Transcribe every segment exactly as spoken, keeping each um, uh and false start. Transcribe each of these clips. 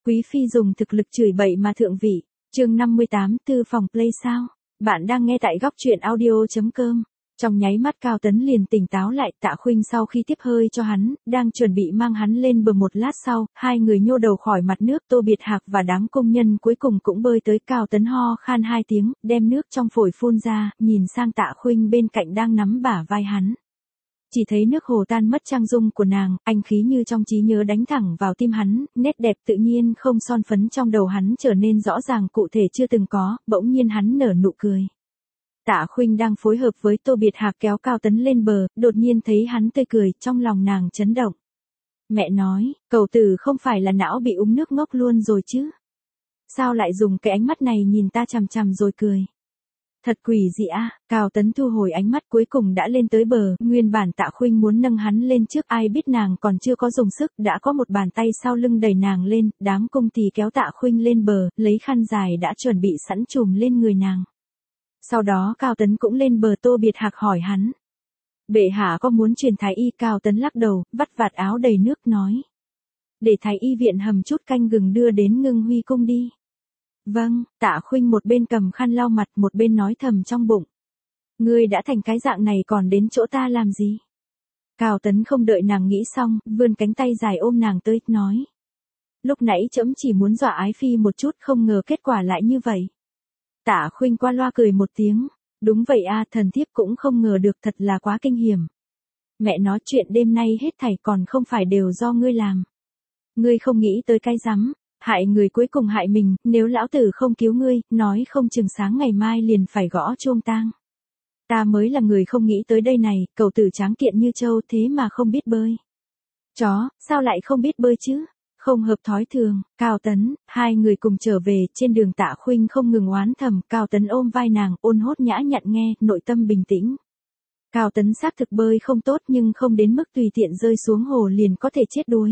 Quý phi dùng thực lực chửi bậy mà thượng vị. Chương năm mươi tám, tư phòng play sao? Bạn đang nghe tại góc truyện audio chấm com. Trong nháy mắt Cao Tấn liền tỉnh táo lại, Tạ Khuynh sau khi tiếp hơi cho hắn, đang chuẩn bị mang hắn lên bờ một lát sau, hai người nhô đầu khỏi mặt nước, Tô Biệt Hạc và đám công nhân cuối cùng cũng bơi tới. Cao Tấn ho khan hai tiếng, đem nước trong phổi phun ra, nhìn sang Tạ Khuynh bên cạnh đang nắm bả vai hắn. Chỉ thấy nước hồ tan mất trang dung của nàng, anh khí như trong trí nhớ đánh thẳng vào tim hắn, nét đẹp tự nhiên không son phấn trong đầu hắn trở nên rõ ràng cụ thể chưa từng có, bỗng nhiên hắn nở nụ cười. Tạ Khuynh đang phối hợp với Tô Biệt Hạc kéo Cao Tấn lên bờ, đột nhiên thấy hắn tươi cười, trong lòng nàng chấn động. Mẹ nói, cậu tử không phải là não bị uống nước ngốc luôn rồi chứ? Sao lại dùng cái ánh mắt này nhìn ta chằm chằm rồi cười? Thật quỷ dị a. Cao Tấn thu hồi ánh mắt, cuối cùng đã lên tới bờ, nguyên bản Tạ Khuynh muốn nâng hắn lên trước, ai biết nàng còn chưa có dùng sức, đã có một bàn tay sau lưng đẩy nàng lên, đám cung tỳ kéo Tạ Khuynh lên bờ, lấy khăn dài đã chuẩn bị sẵn trùm lên người nàng. Sau đó Cao Tấn cũng lên bờ. Tô Biệt Hạc hỏi hắn. Bệ hạ có muốn truyền thái y? Cao Tấn lắc đầu, vắt vạt áo đầy nước nói. Để thái y viện hầm chút canh gừng đưa đến Ngưng Huy cung đi. Vâng. Tạ Khuynh một bên cầm khăn lau mặt, một bên nói thầm trong bụng. Ngươi đã thành cái dạng này còn đến chỗ ta làm gì? Cao Tấn không đợi nàng nghĩ xong, vươn cánh tay dài ôm nàng tới, nói. Lúc nãy trẫm chỉ muốn dọa ái phi một chút, không ngờ kết quả lại như vậy. Tạ Khuynh qua loa cười một tiếng. Đúng vậy a, thần thiếp cũng không ngờ được, thật là quá kinh hiểm. Mẹ nói chuyện đêm nay hết thảy còn không phải đều do ngươi làm. Ngươi không nghĩ tới cái rắm, hại người cuối cùng hại mình, nếu lão tử không cứu ngươi, nói không chừng sáng ngày mai liền phải gõ chuông tang. Ta mới là người không nghĩ tới đây này, cậu tử tráng kiện như trâu thế mà không biết bơi. Chó, sao lại không biết bơi chứ? Không hợp thói thường. Cao Tấn, hai người cùng trở về, trên đường Tạ Khuynh không ngừng oán thầm, Cao Tấn ôm vai nàng, ôn hốt nhã nhặn nghe, nội tâm bình tĩnh. Cao Tấn xác thực bơi không tốt nhưng không đến mức tùy tiện rơi xuống hồ liền có thể chết đuối.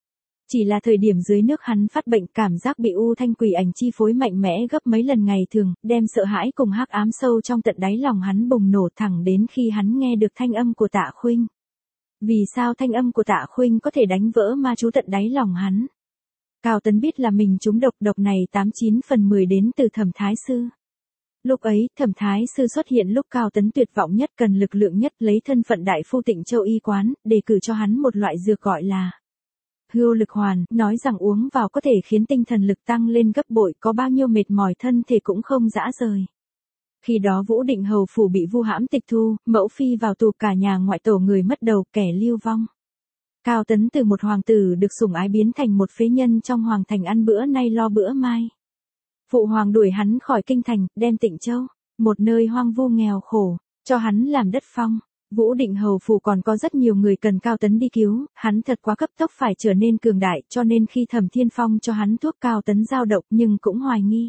Chỉ là thời điểm dưới nước hắn phát bệnh, cảm giác bị u thanh quỷ ảnh chi phối mạnh mẽ gấp mấy lần ngày thường, đem sợ hãi cùng hắc ám sâu trong tận đáy lòng hắn bùng nổ, thẳng đến khi hắn nghe được thanh âm của Tạ Khuynh. Vì sao thanh âm của Tạ Khuynh có thể đánh vỡ ma chú tận đáy lòng hắn? Cao Tấn biết là mình trúng độc, độc này tám chín phần mười đến từ Thẩm Thái Sư. Lúc ấy, Thẩm Thái Sư xuất hiện lúc Cao Tấn tuyệt vọng nhất, cần lực lượng nhất, lấy thân phận đại phu Tịnh Châu y quán, đề cử cho hắn một loại dược gọi là Hưu Lực Hoàn, nói rằng uống vào có thể khiến tinh thần lực tăng lên gấp bội, có bao nhiêu mệt mỏi thân thể cũng không rã rời. Khi đó Vũ Định hầu phủ bị vu hãm tịch thu, mẫu phi vào tù, cả nhà ngoại tổ người mất đầu, kẻ lưu vong. Cao Tấn từ một hoàng tử được sủng ái biến thành một phế nhân trong hoàng thành, ăn bữa nay lo bữa mai. Phụ hoàng đuổi hắn khỏi kinh thành, đem Tịnh Châu, một nơi hoang vu nghèo khổ, cho hắn làm đất phong. Vũ Định hầu phủ còn có rất nhiều người cần Cao Tấn đi cứu, hắn thật quá cấp tốc phải trở nên cường đại, cho nên khi Thẩm Thiên Phong cho hắn thuốc, Cao Tấn dao động nhưng cũng hoài nghi.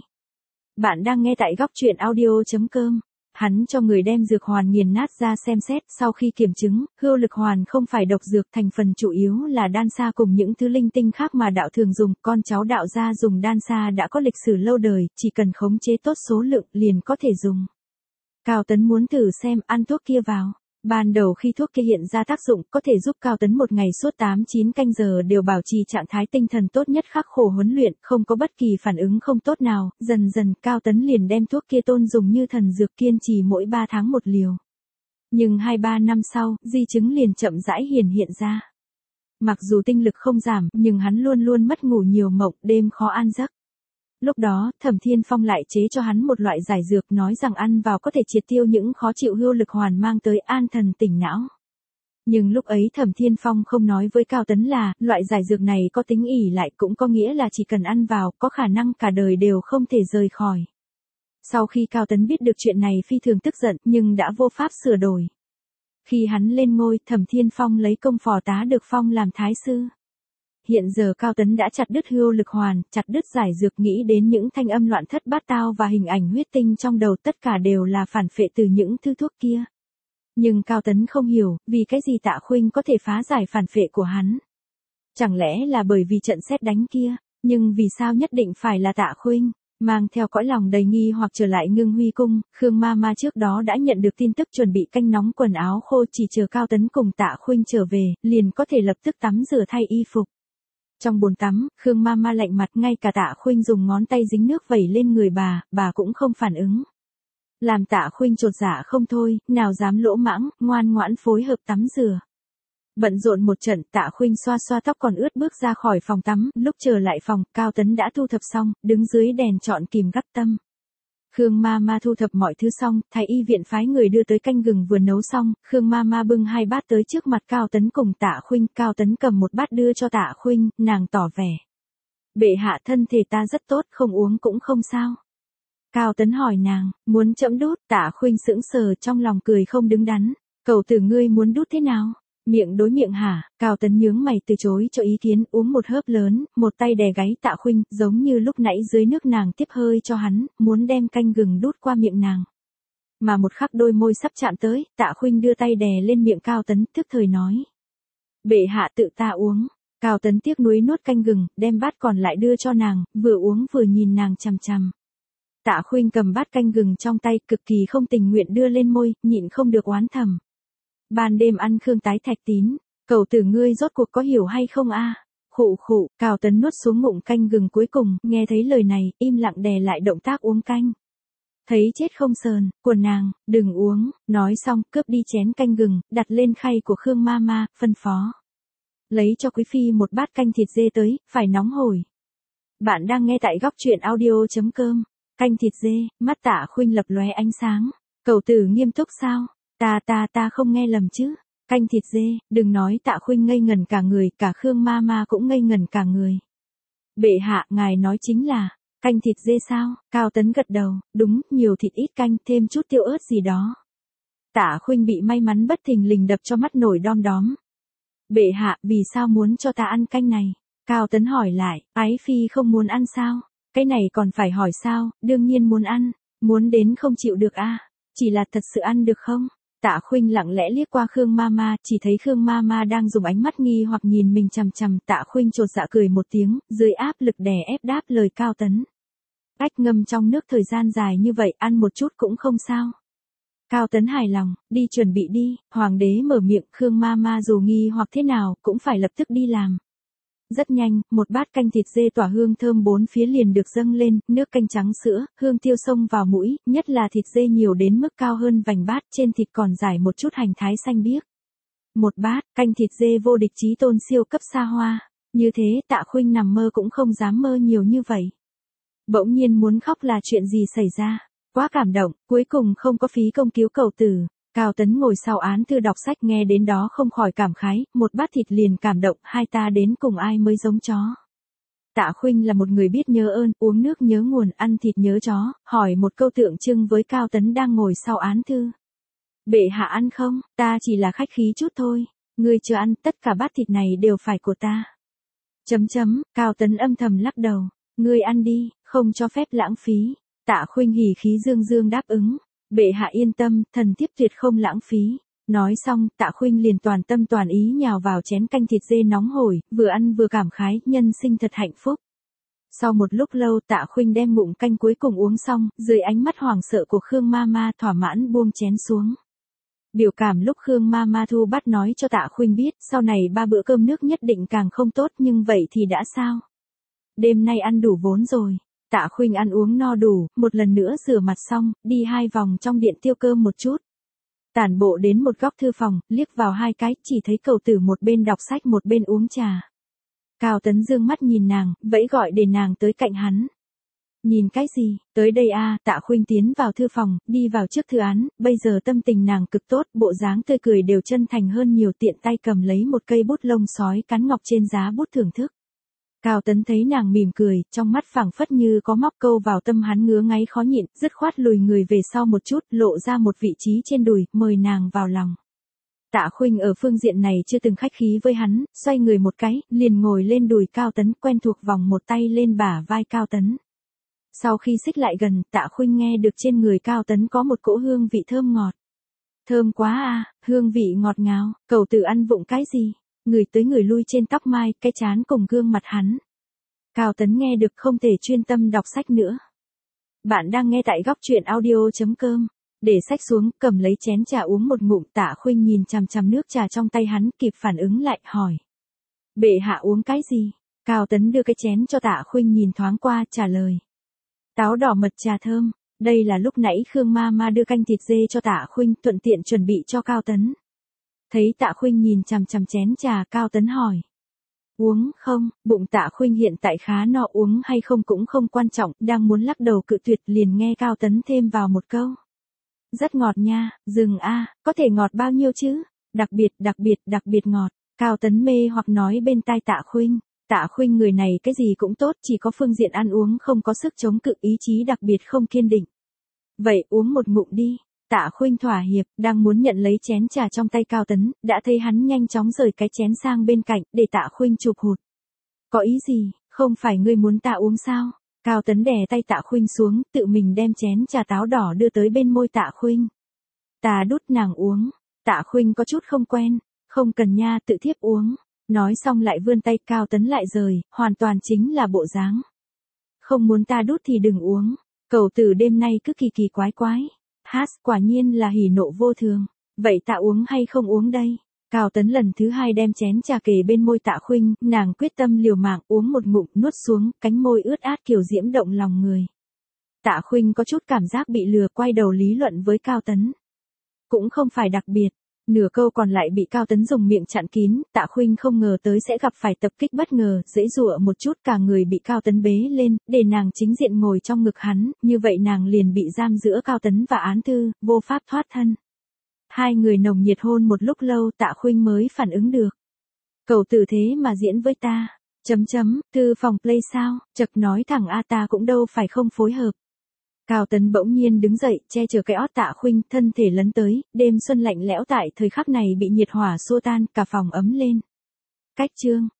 Bạn đang nghe tại góc truyện audio chấm com. Hắn cho người đem dược hoàn nghiền nát ra xem xét, sau khi kiểm chứng, Hưu Lực Hoàn không phải độc dược, thành phần chủ yếu là đan sa cùng những thứ linh tinh khác mà đạo thường dùng, con cháu đạo gia dùng đan sa đã có lịch sử lâu đời, chỉ cần khống chế tốt số lượng liền có thể dùng. Cao Tấn muốn thử xem, ăn thuốc kia vào. Ban đầu khi thuốc kia hiện ra tác dụng, có thể giúp Cao Tấn một ngày suốt tám chín canh giờ đều bảo trì trạng thái tinh thần tốt nhất, khắc khổ huấn luyện, không có bất kỳ phản ứng không tốt nào, dần dần Cao Tấn liền đem thuốc kia tôn dùng như thần dược, kiên trì mỗi ba tháng một liều. Nhưng hai ba năm sau, di chứng liền chậm rãi hiển hiện ra. Mặc dù tinh lực không giảm, nhưng hắn luôn luôn mất ngủ nhiều mộng, đêm khó an giấc. Lúc đó, Thẩm Thiên Phong lại chế cho hắn một loại giải dược, nói rằng ăn vào có thể triệt tiêu những khó chịu Hưu Lực Hoàn mang tới, an thần tỉnh não. Nhưng lúc ấy Thẩm Thiên Phong không nói với Cao Tấn là, loại giải dược này có tính ỷ lại, cũng có nghĩa là chỉ cần ăn vào, có khả năng cả đời đều không thể rời khỏi. Sau khi Cao Tấn biết được chuyện này phi thường tức giận, nhưng đã vô pháp sửa đổi. Khi hắn lên ngôi, Thẩm Thiên Phong lấy công phò tá được phong làm thái sư. Hiện giờ Cao Tấn đã chặt đứt Hưu Lực Hoàn, chặt đứt giải dược, nghĩ đến những thanh âm loạn thất bát tao và hình ảnh huyết tinh trong đầu, tất cả đều là phản phệ từ những thứ thuốc kia. Nhưng Cao Tấn không hiểu, vì cái gì Tạ Khuynh có thể phá giải phản phệ của hắn. Chẳng lẽ là bởi vì trận sét đánh kia, nhưng vì sao nhất định phải là Tạ Khuynh? Mang theo cõi lòng đầy nghi hoặc trở lại Ngưng Huy cung, Khương Ma Ma trước đó đã nhận được tin tức chuẩn bị canh nóng quần áo khô, chỉ chờ Cao Tấn cùng Tạ Khuynh trở về, liền có thể lập tức tắm rửa thay y phục. Trong bồn tắm, Khương Mama lạnh mặt, ngay cả Tạ Khuynh dùng ngón tay dính nước vẩy lên người bà, bà cũng không phản ứng. Làm Tạ Khuynh chột dạ không thôi, nào dám lỗ mãng, ngoan ngoãn phối hợp tắm rửa. Bận rộn một trận, Tạ Khuynh xoa xoa tóc còn ướt bước ra khỏi phòng tắm, lúc trở lại phòng, Cao Tấn đã thu thập xong, đứng dưới đèn chọn kìm gắp tâm. Khương Mama thu thập mọi thứ xong, thái y viện phái người đưa tới canh gừng vừa nấu xong, Khương Mama bưng hai bát tới trước mặt Cao Tấn cùng Tạ Khuynh, Cao Tấn cầm một bát đưa cho Tạ Khuynh, nàng tỏ vẻ. Bệ hạ thân thể ta rất tốt, không uống cũng không sao. Cao Tấn hỏi nàng, muốn chẫm đút, Tạ Khuynh sững sờ trong lòng cười không đứng đắn, cầu tử ngươi muốn đút thế nào? Miệng đối miệng hả? Cao Tấn nhướng mày từ chối cho ý kiến, uống một hớp lớn, một tay đè gáy Tạ Khuynh, giống như lúc nãy dưới nước nàng tiếp hơi cho hắn, muốn đem canh gừng đút qua miệng nàng. Mà một khắc đôi môi sắp chạm tới, Tạ Khuynh đưa tay đè lên miệng Cao Tấn, tức thời nói. Bệ hạ tự ta uống. Cao Tấn tiếc nuối nuốt canh gừng, đem bát còn lại đưa cho nàng, vừa uống vừa nhìn nàng chằm chằm. Tạ Khuynh cầm bát canh gừng trong tay, cực kỳ không tình nguyện đưa lên môi, nhịn không được oán thầm. Ban đêm ăn khương tái thạch tín, cầu tử ngươi rốt cuộc có hiểu hay không a? À? Khụ khụ, Cao Tấn nuốt xuống ngụm canh gừng cuối cùng, nghe thấy lời này, im lặng đè lại động tác uống canh. Thấy chết không sờn, của nàng, đừng uống, nói xong, cướp đi chén canh gừng, đặt lên khay của Khương Mama, phân phó. Lấy cho quý phi một bát canh thịt dê tới, phải nóng hổi. Bạn đang nghe tại góc truyện audio.com, canh thịt dê, mắt Tạ Khuynh lập lóe ánh sáng. Cầu tử nghiêm túc sao? Ta ta ta không nghe lầm chứ, canh thịt dê, đừng nói Tạ Khuynh ngây ngần cả người, cả Khương Mama cũng ngây ngần cả người. Bệ hạ, ngài nói chính là, canh thịt dê sao? Cao Tấn gật đầu, đúng, nhiều thịt ít canh, thêm chút tiêu ớt gì đó. Tạ Khuynh bị may mắn bất thình lình đập cho mắt nổi đom đóm. Bệ hạ, vì sao muốn cho ta ăn canh này? Cao Tấn hỏi lại, ái phi không muốn ăn sao? Cái này còn phải hỏi sao, đương nhiên muốn ăn, muốn đến không chịu được a, à? Chỉ là thật sự ăn được không? Tạ Khuynh lặng lẽ liếc qua Khương Mama, chỉ thấy Khương Mama đang dùng ánh mắt nghi hoặc nhìn mình chằm chằm, Tạ Khuynh chột dạ cười một tiếng, dưới áp lực đè ép đáp lời Cao Tấn. Ách ngâm trong nước thời gian dài như vậy, ăn một chút cũng không sao. Cao Tấn hài lòng, đi chuẩn bị đi, hoàng đế mở miệng, Khương Mama dù nghi hoặc thế nào, cũng phải lập tức đi làm. Rất nhanh, một bát canh thịt dê tỏa hương thơm bốn phía liền được dâng lên, nước canh trắng sữa, hương tiêu xông vào mũi, nhất là thịt dê nhiều đến mức cao hơn vành bát, trên thịt còn rải một chút hành thái xanh biếc. Một bát, canh thịt dê vô địch chí tôn siêu cấp xa hoa, như thế Tạ Khuynh nằm mơ cũng không dám mơ nhiều như vậy. Bỗng nhiên muốn khóc là chuyện gì xảy ra, quá cảm động, cuối cùng không có phí công cứu cầu tử. Cao Tấn ngồi sau án thư đọc sách nghe đến đó không khỏi cảm khái, một bát thịt liền cảm động, hai ta đến cùng ai mới giống chó. Tạ Khuynh là một người biết nhớ ơn, uống nước nhớ nguồn, ăn thịt nhớ chó, hỏi một câu tượng trưng với Cao Tấn đang ngồi sau án thư. Bệ hạ ăn không, ta chỉ là khách khí chút thôi, ngươi chưa ăn, tất cả bát thịt này đều phải của ta. Chấm chấm, Cao Tấn âm thầm lắc đầu, ngươi ăn đi, không cho phép lãng phí. Tạ Khuynh hỉ khí dương dương đáp ứng. Bệ hạ yên tâm, thần thiếp tuyệt không lãng phí. Nói xong, Tạ Khuynh liền toàn tâm toàn ý nhào vào chén canh thịt dê nóng hổi, vừa ăn vừa cảm khái, nhân sinh thật hạnh phúc. Sau một lúc lâu Tạ Khuynh đem ngụm canh cuối cùng uống xong, dưới ánh mắt hoảng sợ của Khương Mama thỏa mãn buông chén xuống. Biểu cảm lúc Khương Mama thu bắt nói cho Tạ Khuynh biết, sau này ba bữa cơm nước nhất định càng không tốt, nhưng vậy thì đã sao? Đêm nay ăn đủ vốn rồi. Tạ Khuynh ăn uống no đủ, một lần nữa rửa mặt xong, đi hai vòng trong điện tiêu cơm một chút. Tản bộ đến một góc thư phòng, liếc vào hai cái, chỉ thấy cầu tử một bên đọc sách một bên uống trà. Cao Tấn dương mắt nhìn nàng, vẫy gọi để nàng tới cạnh hắn. Nhìn cái gì, tới đây a, Tạ Khuynh tiến vào thư phòng, đi vào trước thư án, bây giờ tâm tình nàng cực tốt, bộ dáng tươi cười đều chân thành hơn nhiều, tiện tay cầm lấy một cây bút lông sói cắn ngọc trên giá bút thưởng thức. Cao Tấn thấy nàng mỉm cười, trong mắt phảng phất như có móc câu vào tâm hắn, ngứa ngáy khó nhịn, dứt khoát lùi người về sau một chút, lộ ra một vị trí trên đùi, mời nàng vào lòng. Tạ Khuynh ở phương diện này chưa từng khách khí với hắn, xoay người một cái, liền ngồi lên đùi Cao Tấn, quen thuộc vòng một tay lên bả vai Cao Tấn. Sau khi xích lại gần, Tạ Khuynh nghe được trên người Cao Tấn có một cỗ hương vị thơm ngọt. Thơm quá à, hương vị ngọt ngào, cầu tử ăn vụng cái gì? Người tới người lui trên tóc mai, cái trán cùng gương mặt hắn. Cao Tấn nghe được không thể chuyên tâm đọc sách nữa. Bạn đang nghe tại góc truyện audio.com. Để sách xuống, cầm lấy chén trà uống một ngụm. Tạ Khuynh nhìn chằm chằm nước trà trong tay hắn, kịp phản ứng lại, hỏi. Bệ hạ uống cái gì? Cao Tấn đưa cái chén cho Tạ Khuynh nhìn thoáng qua, trả lời. Táo đỏ mật trà thơm, đây là lúc nãy Khương ma ma đưa canh thịt dê cho Tạ Khuynh, thuận tiện chuẩn bị cho Cao Tấn. Thấy Tạ Khuynh nhìn chằm chằm chén trà, Cao Tấn hỏi. Uống không? Bụng Tạ Khuynh hiện tại khá no, uống hay không cũng không quan trọng, đang muốn lắc đầu cự tuyệt liền nghe Cao Tấn thêm vào một câu. Rất ngọt nha, dừng a, có thể ngọt bao nhiêu chứ? Đặc biệt, đặc biệt, đặc biệt ngọt. Cao Tấn mê hoặc nói bên tai Tạ Khuynh. Tạ Khuynh người này cái gì cũng tốt, chỉ có phương diện ăn uống không có sức chống cự, ý chí đặc biệt không kiên định. Vậy uống một ngụm đi. Tạ Khuynh thỏa hiệp, đang muốn nhận lấy chén trà trong tay Cao Tấn, đã thấy hắn nhanh chóng rời cái chén sang bên cạnh, để Tạ Khuynh chụp hụt. Có ý gì, không phải ngươi muốn ta uống sao? Cao Tấn đè tay Tạ Khuynh xuống, tự mình đem chén trà táo đỏ đưa tới bên môi Tạ Khuynh. Ta đút nàng uống. Tạ Khuynh có chút không quen, không cần nha, tự thiếp uống. Nói xong lại vươn tay, Cao Tấn lại rời, hoàn toàn chính là bộ dáng. Không muốn ta đút thì đừng uống. Cậu tử đêm nay cứ kỳ kỳ quái quái. Hát, quả nhiên là hỉ nộ vô thường. Vậy ta uống hay không uống đây? Cao Tấn lần thứ hai đem chén trà kề bên môi Tạ Khuynh, nàng quyết tâm liều mạng uống một ngụm, nuốt xuống, cánh môi ướt át kiểu diễm động lòng người. Tạ Khuynh có chút cảm giác bị lừa, quay đầu lý luận với Cao Tấn. Cũng không phải đặc biệt. Nửa câu còn lại bị Cao Tấn dùng miệng chặn kín, Tạ Khuynh không ngờ tới sẽ gặp phải tập kích bất ngờ, dễ dụa một chút cả người bị Cao Tấn bế lên, để nàng chính diện ngồi trong ngực hắn, như vậy nàng liền bị giam giữa Cao Tấn và Án Thư, vô pháp thoát thân. Hai người nồng nhiệt hôn một lúc lâu, Tạ Khuynh mới phản ứng được. Cậu tử thế mà diễn với ta, chấm chấm, thư phòng play sao, chật nói thẳng a ta cũng đâu phải không phối hợp. Cao Tấn bỗng nhiên đứng dậy, che chở cái ót Tạ Khuynh, thân thể lấn tới, đêm xuân lạnh lẽo tại thời khắc này bị nhiệt hỏa xua tan, cả phòng ấm lên. Cách chương